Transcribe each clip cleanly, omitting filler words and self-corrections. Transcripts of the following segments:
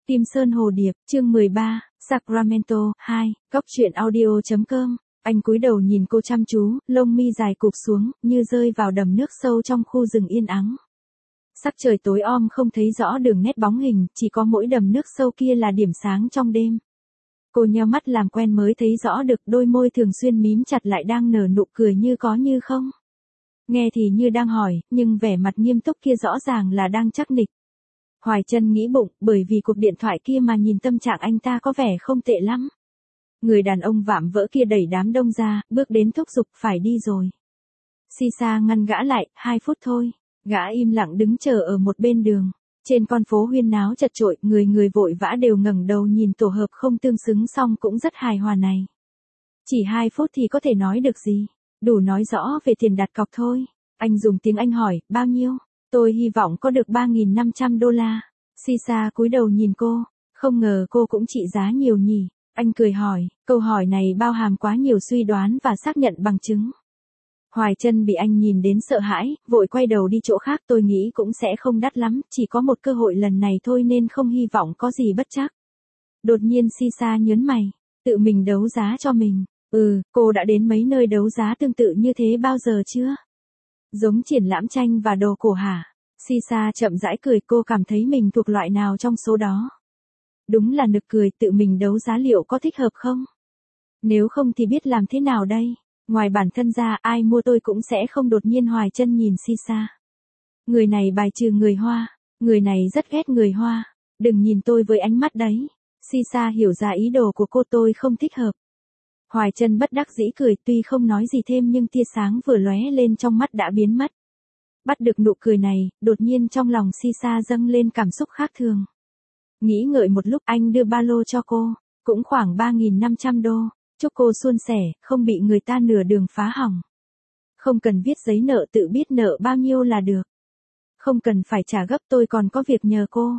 Kim Sơn Hồ Điệp, chương 13, Sacramento, 2, góc truyện audio.com. Anh cúi đầu nhìn cô chăm chú, lông mi dài cụp xuống, như rơi vào đầm nước sâu trong khu rừng yên ắng. Sắc trời tối om không thấy rõ đường nét bóng hình, chỉ có mỗi đầm nước sâu kia là điểm sáng trong đêm. Cô nheo mắt làm quen mới thấy rõ được đôi môi thường xuyên mím chặt lại đang nở nụ cười như có như không. Nghe thì như đang hỏi, nhưng vẻ mặt nghiêm túc kia rõ ràng là đang trắc nịch. Hoài Chân nghĩ bụng, bởi vì cuộc điện thoại kia mà nhìn tâm trạng anh ta có vẻ không tệ lắm. Người đàn ông vạm vỡ kia đẩy đám đông ra, bước đến thúc giục phải đi rồi. Sisa ngăn gã lại, 2 phút thôi. Gã im lặng đứng chờ ở một bên đường. Trên con phố huyên náo chật chội, người vội vã đều ngẩng đầu nhìn tổ hợp không tương xứng song cũng rất hài hòa này. Chỉ 2 phút thì có thể nói được gì? Đủ nói rõ về tiền đặt cọc thôi. Anh dùng tiếng Anh hỏi, bao nhiêu? Tôi hy vọng có được $3.500. Sisa cúi đầu nhìn cô, không ngờ cô cũng trị giá nhiều nhỉ. Anh cười hỏi, câu hỏi này bao hàm quá nhiều suy đoán và xác nhận bằng chứng. Hoài Chân bị anh nhìn đến sợ hãi, vội quay đầu đi chỗ khác. Tôi nghĩ cũng sẽ không đắt lắm, chỉ có một cơ hội lần này thôi nên không hy vọng có gì bất trắc. Đột nhiên Sisa nhớn mày, tự mình đấu giá cho mình. Cô đã đến mấy nơi đấu giá tương tự như thế bao giờ chưa? Giống triển lãm tranh và đồ cổ hả? Sisa chậm rãi cười, cô cảm thấy mình thuộc loại nào trong số đó. Đúng là nực cười, tự mình đấu giá liệu có thích hợp không? Nếu không thì biết làm thế nào đây? Ngoài bản thân ra, ai mua tôi cũng sẽ không. Đột nhiên Hoài Chân nhìn Sisa. Người này bài trừ người Hoa, người này rất ghét người Hoa. Đừng nhìn tôi với ánh mắt đấy. Sisa hiểu ra ý đồ của cô, tôi không thích hợp. Hoài Chân bất đắc dĩ cười, tuy không nói gì thêm nhưng tia sáng vừa lóe lên trong mắt đã biến mất. Bắt được nụ cười này, đột nhiên trong lòng Sisa dâng lên cảm xúc khác thường. Nghĩ ngợi một lúc, anh đưa ba lô cho cô, cũng khoảng $3.500. Chúc cô suôn sẻ, không bị người ta nửa đường phá hỏng. Không cần viết giấy nợ, tự biết nợ bao nhiêu là được. Không cần phải trả gấp, tôi còn có việc nhờ cô.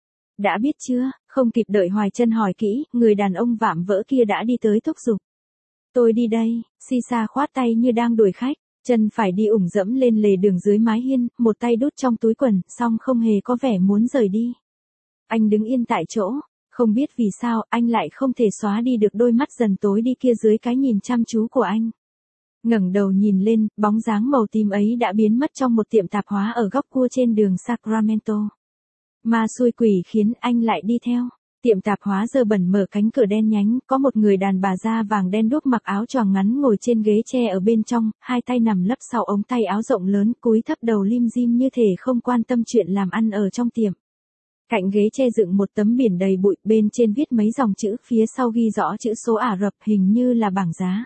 Đã biết chưa? Không kịp đợi Hoài Chân hỏi kỹ, người đàn ông vạm vỡ kia đã đi tới thúc giục. Tôi đi đây. Sisa khoát tay như đang đuổi khách, chân phải đi ủng dẫm lên lề đường dưới mái hiên, một tay đút trong túi quần, song không hề có vẻ muốn rời đi. Anh đứng yên tại chỗ, không biết vì sao anh lại không thể xóa đi được đôi mắt dần tối đi kia dưới cái nhìn chăm chú của anh. Ngẩng đầu nhìn lên, bóng dáng màu tím ấy đã biến mất trong một tiệm tạp hóa ở góc cua trên đường Sacramento. Ma xui quỷ khiến anh lại đi theo. Tiệm tạp hóa dơ bẩn mở cánh cửa đen nhánh, có một người đàn bà da vàng đen đuốc mặc áo choàng ngắn ngồi trên ghế tre ở bên trong, hai tay nằm lấp sau ống tay áo rộng lớn, cúi thấp đầu lim dim như thể không quan tâm chuyện làm ăn ở trong tiệm. Cạnh ghế tre dựng một tấm biển đầy bụi, bên trên viết mấy dòng chữ, phía sau ghi rõ chữ số Ả Rập, hình như là bảng giá.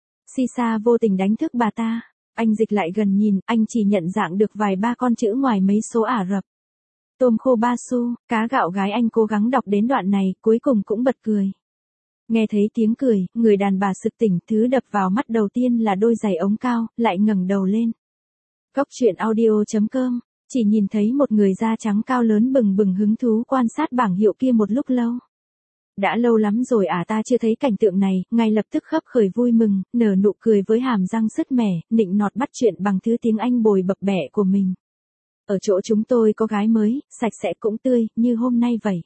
Sisa vô tình đánh thức bà ta. Anh dịch lại gần nhìn, anh chỉ nhận dạng được vài ba con chữ ngoài mấy số Ả Rập. Tôm khô 3 xu, cá gạo gái. Anh cố gắng đọc đến đoạn này, cuối cùng cũng bật cười. Nghe thấy tiếng cười, người đàn bà sực tỉnh, thứ đập vào mắt đầu tiên là đôi giày ống cao, lại ngẩng đầu lên. Góc truyện audio.com. Chỉ nhìn thấy một người da trắng cao lớn bừng bừng hứng thú quan sát bảng hiệu kia một lúc lâu. Đã lâu lắm rồi ta chưa thấy cảnh tượng này, ngay lập tức khấp khởi vui mừng, nở nụ cười với hàm răng sứt mẻ, nịnh nọt bắt chuyện bằng thứ tiếng Anh bồi bập bẹ của mình. Ở chỗ chúng tôi có gái mới, sạch sẽ cũng tươi, như hôm nay vậy.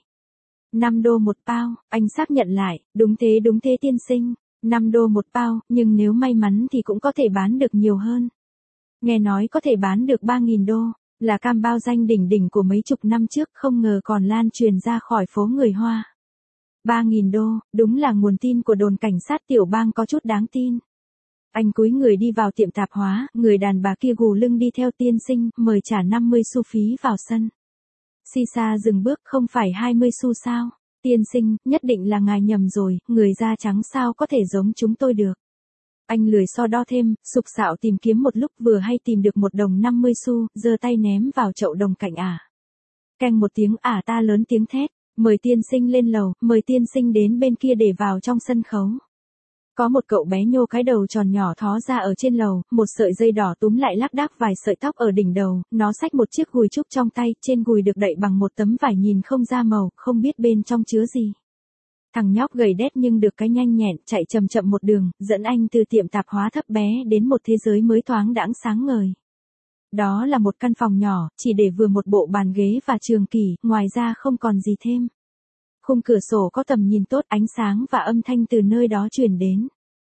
$5 một bao, anh xác nhận lại, đúng thế tiên sinh, $5 một bao, nhưng nếu may mắn thì cũng có thể bán được nhiều hơn. Nghe nói có thể bán được $3.000. Là cam bao danh đỉnh đỉnh của mấy chục năm trước, không ngờ còn lan truyền ra khỏi phố người Hoa. $3.000, đúng là nguồn tin của đồn cảnh sát tiểu bang có chút đáng tin. Anh cúi người đi vào tiệm tạp hóa, người đàn bà kia gù lưng đi theo. Tiên sinh, mời trả 50 xu phí vào sân. Sisa dừng bước, không phải 20 xu sao? Tiên sinh, nhất định là ngài nhầm rồi, người da trắng sao có thể giống chúng tôi được. Anh lười so đo thêm, sục sạo tìm kiếm một lúc vừa hay tìm được một đồng 50 xu, giơ tay ném vào chậu đồng cạnh Keng một tiếng ta lớn tiếng thét, mời tiên sinh lên lầu, mời tiên sinh đến bên kia để vào trong sân khấu. Có một cậu bé nhô cái đầu tròn nhỏ thó ra ở trên lầu, một sợi dây đỏ túm lại lác đác vài sợi tóc ở đỉnh đầu, nó xách một chiếc gùi trúc trong tay, trên gùi được đậy bằng một tấm vải nhìn không ra màu, không biết bên trong chứa gì. Thằng nhóc gầy đét nhưng được cái nhanh nhẹn, chạy chậm chậm một đường, dẫn anh từ tiệm tạp hóa thấp bé đến một thế giới mới thoáng đãng sáng ngời. Đó là một căn phòng nhỏ, chỉ để vừa một bộ bàn ghế và trường kỷ, ngoài ra không còn gì thêm. Khung cửa sổ có tầm nhìn tốt, ánh sáng và âm thanh từ nơi đó truyền đến.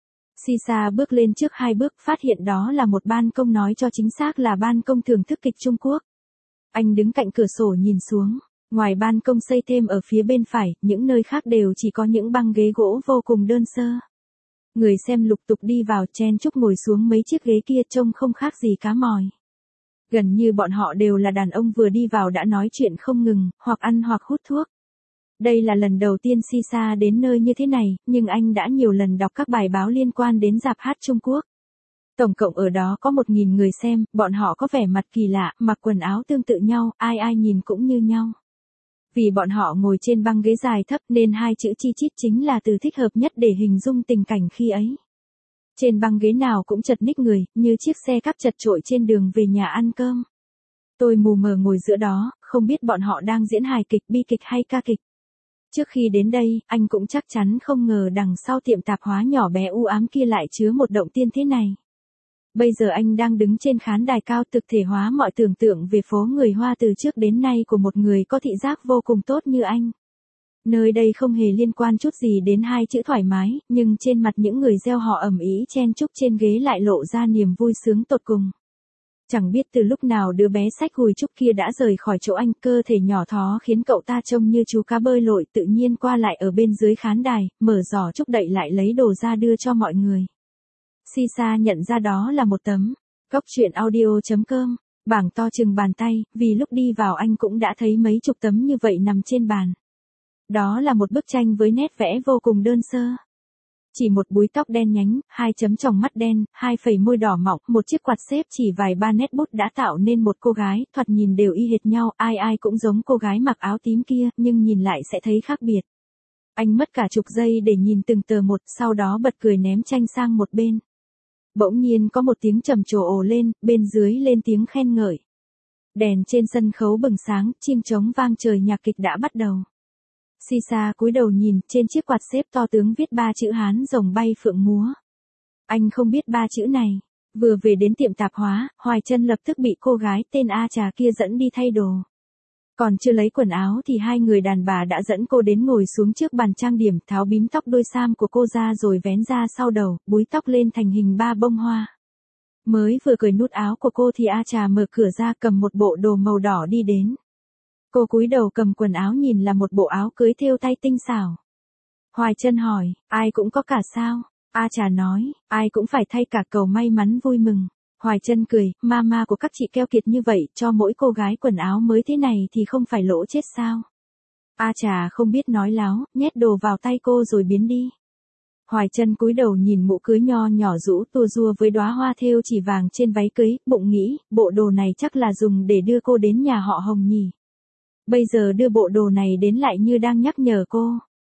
Sisa bước lên trước 2 bước, phát hiện đó là một ban công, nói cho chính xác là ban công thưởng thức kịch Trung Quốc. Anh đứng cạnh cửa sổ nhìn xuống, ngoài ban công xây thêm ở phía bên phải, những nơi khác đều chỉ có những băng ghế gỗ vô cùng đơn sơ. Người xem lục tục đi vào, chen chúc ngồi xuống mấy chiếc ghế kia, trông không khác gì cá mòi. Gần như bọn họ đều là đàn ông vừa đi vào đã nói chuyện không ngừng, hoặc ăn hoặc hút thuốc. Đây là lần đầu tiên Sisa đến nơi như thế này, nhưng anh đã nhiều lần đọc các bài báo liên quan đến rạp hát Trung Quốc. Tổng cộng ở đó có 1.000 người xem, bọn họ có vẻ mặt kỳ lạ, mặc quần áo tương tự nhau, ai ai nhìn cũng như nhau. Vì bọn họ ngồi trên băng ghế dài thấp nên 2 chữ chi chít chính là từ thích hợp nhất để hình dung tình cảnh khi ấy. Trên băng ghế nào cũng chật ních người, như chiếc xe cắp chật chội trên đường về nhà ăn cơm. Tôi mù mờ ngồi giữa đó, không biết bọn họ đang diễn hài kịch, bi kịch hay ca kịch. Trước khi đến đây, anh cũng chắc chắn không ngờ đằng sau tiệm tạp hóa nhỏ bé u ám kia lại chứa một động tiên thế này. Bây giờ anh đang đứng trên khán đài cao, thực thể hóa mọi tưởng tượng về phố người Hoa từ trước đến nay của một người có thị giác vô cùng tốt như anh. Nơi đây không hề liên quan chút gì đến 2 chữ thoải mái, nhưng trên mặt những người reo hò ầm ĩ chen chúc trên ghế lại lộ ra niềm vui sướng tột cùng. Chẳng biết từ lúc nào đứa bé xách gùi trúc kia đã rời khỏi chỗ anh, cơ thể nhỏ thó khiến cậu ta trông như chú cá bơi lội tự nhiên qua lại ở bên dưới khán đài, mở giỏ trúc đậy lại lấy đồ ra đưa cho mọi người. Sisa nhận ra đó là một tấm góc truyện audio.com, bảng to chừng bàn tay, vì lúc đi vào anh cũng đã thấy mấy chục tấm như vậy nằm trên bàn. Đó là một bức tranh với nét vẽ vô cùng đơn sơ. Chỉ một búi tóc đen nhánh, 2 chấm tròng mắt đen, 2 phẩy môi đỏ mọng, một chiếc quạt xếp, chỉ vài ba nét bút đã tạo nên một cô gái, thoạt nhìn đều y hệt nhau, ai ai cũng giống cô gái mặc áo tím kia, nhưng nhìn lại sẽ thấy khác biệt. Anh mất cả chục giây để nhìn từng tờ một, sau đó bật cười ném tranh sang một bên. Bỗng nhiên có một tiếng trầm trồ ồ lên, bên dưới lên tiếng khen ngợi. Đèn trên sân khấu bừng sáng, chim trống vang trời, nhạc kịch đã bắt đầu. Sisa cúi đầu nhìn, trên chiếc quạt xếp to tướng viết 3 chữ Hán rồng bay phượng múa. Anh không biết 3 chữ này. Vừa về đến tiệm tạp hóa, Hoài Trân lập tức bị cô gái tên A Trà kia dẫn đi thay đồ. Còn chưa lấy quần áo thì 2 người đàn bà đã dẫn cô đến ngồi xuống trước bàn trang điểm, tháo bím tóc đôi sam của cô ra rồi vén ra sau đầu, búi tóc lên thành hình 3 bông hoa. Mới vừa cởi nút áo của cô thì A Trà mở cửa ra, cầm một bộ đồ màu đỏ đi đến. Cô cúi đầu cầm quần áo nhìn là một bộ áo cưới thêu tay tinh xảo. Hoài Trân hỏi, ai cũng có cả sao? A Trà nói, ai cũng phải thay cả, cầu may mắn vui mừng. Hoài Trân cười, mama của các chị keo kiệt như vậy, cho mỗi cô gái quần áo mới thế này thì không phải lỗ chết sao? A Trà không biết nói láo, nhét đồ vào tay cô rồi biến đi. Hoài Trân cúi đầu nhìn mũ cưới nho nhỏ rũ tua rua với đóa hoa thêu chỉ vàng trên váy cưới, bụng nghĩ, bộ đồ này chắc là dùng để đưa cô đến nhà họ Hồng nhỉ. Bây giờ đưa bộ đồ này đến lại như đang nhắc nhở cô.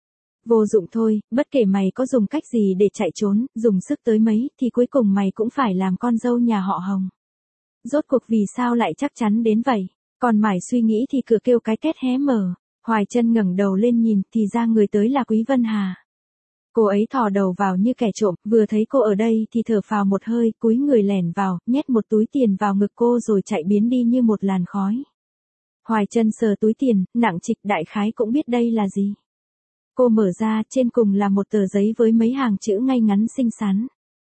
Vô dụng thôi, bất kể mày có dùng cách gì để chạy trốn, dùng sức tới mấy, thì cuối cùng mày cũng phải làm con dâu nhà họ Hồng. Rốt cuộc vì sao lại chắc chắn đến vậy? Còn mải suy nghĩ thì cửa kêu cái két hé mở. Hoài Trân ngẩng đầu lên nhìn, thì ra người tới là Quý Vân Hà. Cô ấy thò đầu vào như kẻ trộm, vừa thấy cô ở đây thì thở phào một hơi, cúi người lẻn vào, nhét một túi tiền vào ngực cô rồi chạy biến đi như một làn khói. Hoài Trân sờ túi tiền, nặng trịch, đại khái cũng biết đây là gì. Cô mở ra, trên cùng là một tờ giấy với mấy hàng chữ ngay ngắn xinh xắn.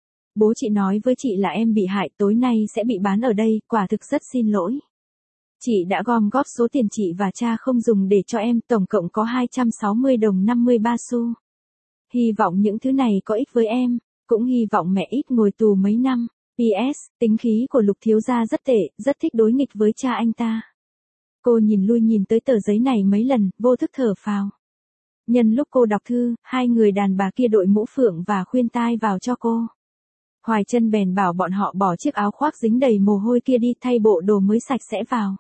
Bố chị nói với chị là em bị hại, tối nay sẽ bị bán ở đây, quả thực rất xin lỗi. Chị đã gom góp số tiền chị và cha không dùng để cho em, tổng cộng có 260 đồng 53 xu. Hy vọng những thứ này có ích với em, cũng hy vọng mẹ ít ngồi tù mấy năm. PS, tính khí của Lục thiếu gia rất tệ, rất thích đối nghịch với cha anh ta. Cô nhìn lui nhìn tới tờ giấy này mấy lần, vô thức thở phào. Nhân lúc cô đọc thư, 2 người đàn bà kia đội mũ phượng và khuyên tai vào cho cô. Hoài Trân bèn bảo bọn họ bỏ chiếc áo khoác dính đầy mồ hôi kia đi, thay bộ đồ mới sạch sẽ vào.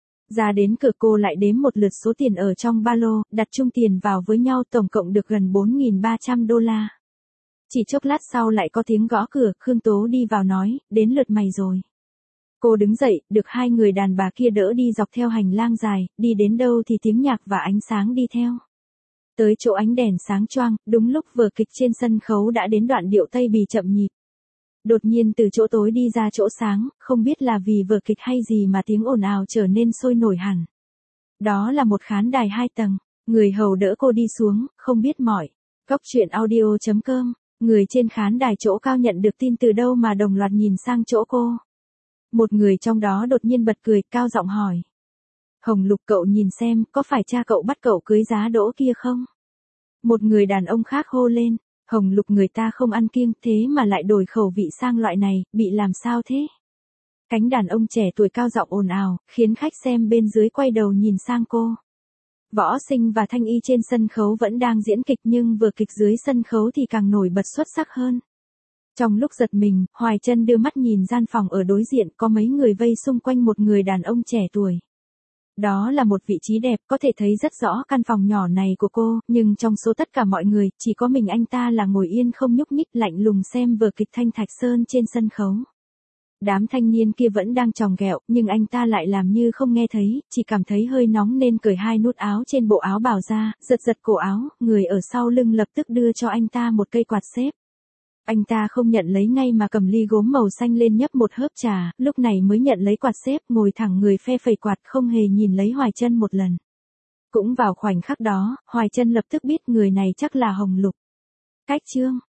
Ra đến cửa cô lại đếm một lượt số tiền ở trong ba lô, đặt chung tiền vào với nhau, tổng cộng được gần 4.300 đô la. Chỉ chốc lát sau lại có tiếng gõ cửa, Khương Tố đi vào nói, đến lượt mày rồi. Cô đứng dậy, được 2 người đàn bà kia đỡ đi dọc theo hành lang dài, đi đến đâu thì tiếng nhạc và ánh sáng đi theo. Tới chỗ ánh đèn sáng choang, đúng lúc vở kịch trên sân khấu đã đến đoạn điệu Tây Bì chậm nhịp. Đột nhiên từ chỗ tối đi ra chỗ sáng, không biết là vì vở kịch hay gì mà tiếng ồn ào trở nên sôi nổi hẳn. Đó là một khán đài 2 tầng, Người hầu đỡ cô đi xuống, không biết mỏi. Cốc truyện audio.com, người trên khán đài chỗ cao nhận được tin từ đâu mà đồng loạt nhìn sang chỗ cô. Một người trong đó đột nhiên bật cười, cao giọng hỏi. Hồng Lục, cậu nhìn xem, có phải cha cậu bắt cậu cưới giá đỗ kia không? Một người đàn ông khác hô lên. Hồng Lục, người ta không ăn kiêng thế mà lại đổi khẩu vị sang loại này, bị làm sao thế? Cánh đàn ông trẻ tuổi cao giọng ồn ào, khiến khách xem bên dưới quay đầu nhìn sang cô. Võ Sinh và Thanh Y trên sân khấu vẫn đang diễn kịch nhưng vừa kịch dưới sân khấu thì càng nổi bật xuất sắc hơn. Trong lúc giật mình, Hoài Trân đưa mắt nhìn gian phòng ở đối diện, có mấy người vây xung quanh một người đàn ông trẻ tuổi. Đó là một vị trí đẹp, có thể thấy rất rõ căn phòng nhỏ này của cô, nhưng trong số tất cả mọi người, chỉ có mình anh ta là ngồi yên không nhúc nhích, lạnh lùng xem vở kịch Thanh Thạch Sơn trên sân khấu. Đám thanh niên kia vẫn đang chòng ghẹo, nhưng anh ta lại làm như không nghe thấy, chỉ cảm thấy hơi nóng nên cởi hai nút áo trên bộ áo bào ra, giật giật cổ áo, người ở sau lưng lập tức đưa cho anh ta một cây quạt xếp. Anh ta không nhận lấy ngay mà cầm ly gốm màu xanh lên nhấp một hớp trà, lúc này mới nhận lấy quạt xếp, ngồi thẳng người phe phẩy quạt, không hề nhìn lấy Hoài Trân một lần. Cũng vào khoảnh khắc đó, Hoài Trân lập tức biết người này chắc là Hồng Lục. Cách chương